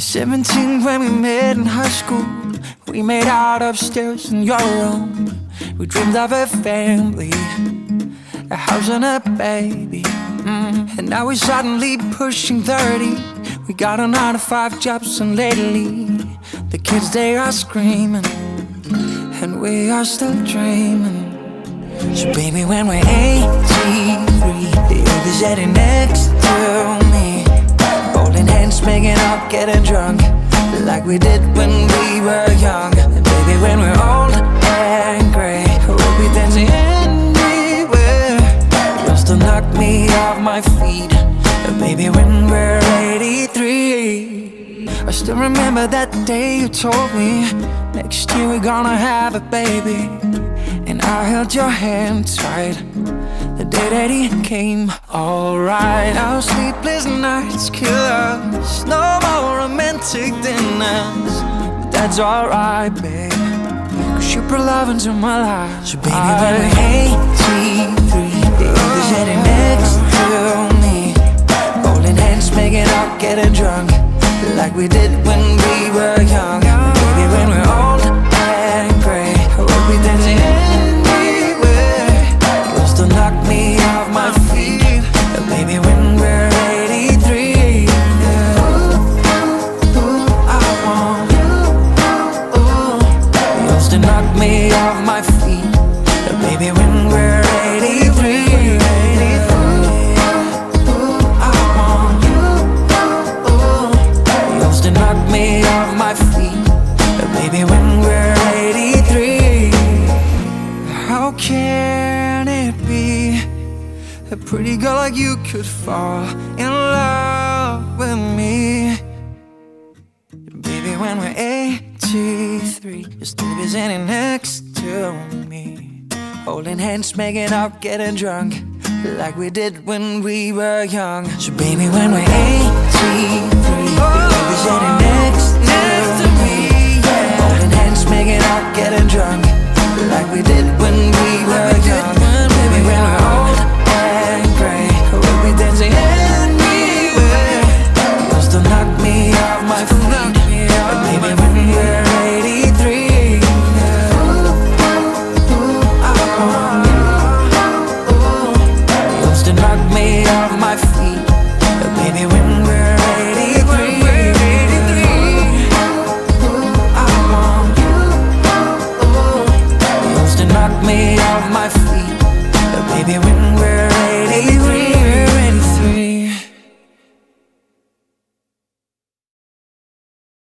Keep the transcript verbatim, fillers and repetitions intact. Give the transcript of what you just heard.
Seventeen when we met in high school. We made out upstairs in your room. We dreamed of a family, a house and a baby. mm. And now we're suddenly pushing thirty. We got a nine to five jobs, and lately the kids, they are screaming, and we are still dreaming. So baby, when we're eighty-three, you'll be sitting next to me, holding hands, making up, getting drunk, like we did when we were young. And baby, when we're old and gray, we'll be dancing anywhere. You'll still knock me off my feet. And baby, when we're eighty-three, I still remember that day you told me next year we're gonna have a baby. And I held your hand tight the day that he came. Alright, our sleepless nights kill us, no more romantic dinners, but that's alright, babe, cause you brought love into my life. So baby, when we're eighty-three, you'll be sitting next to me, holding hands, making up, getting drunk, like we did when we were young. And baby, when we're old and gray, we'll be dancing anywhere. You'll still knock me off my feet. And baby, when we're eighty-three, yeah. Ooh, ooh, I want you. Ooh, you'll still knock me off my feet. And baby, when we're eighty-three, knock me off my feet. But baby, when we're eighty-three, how can it be a pretty girl like you could fall in love with me? Baby, when we're eighty-three, you'll still be sitting next to me, holding hands, making up, getting drunk, like we did when we were young. So baby, when we're eighty-three, you'll be sitting next to me, yeah, holding hands, making up, getting drunk,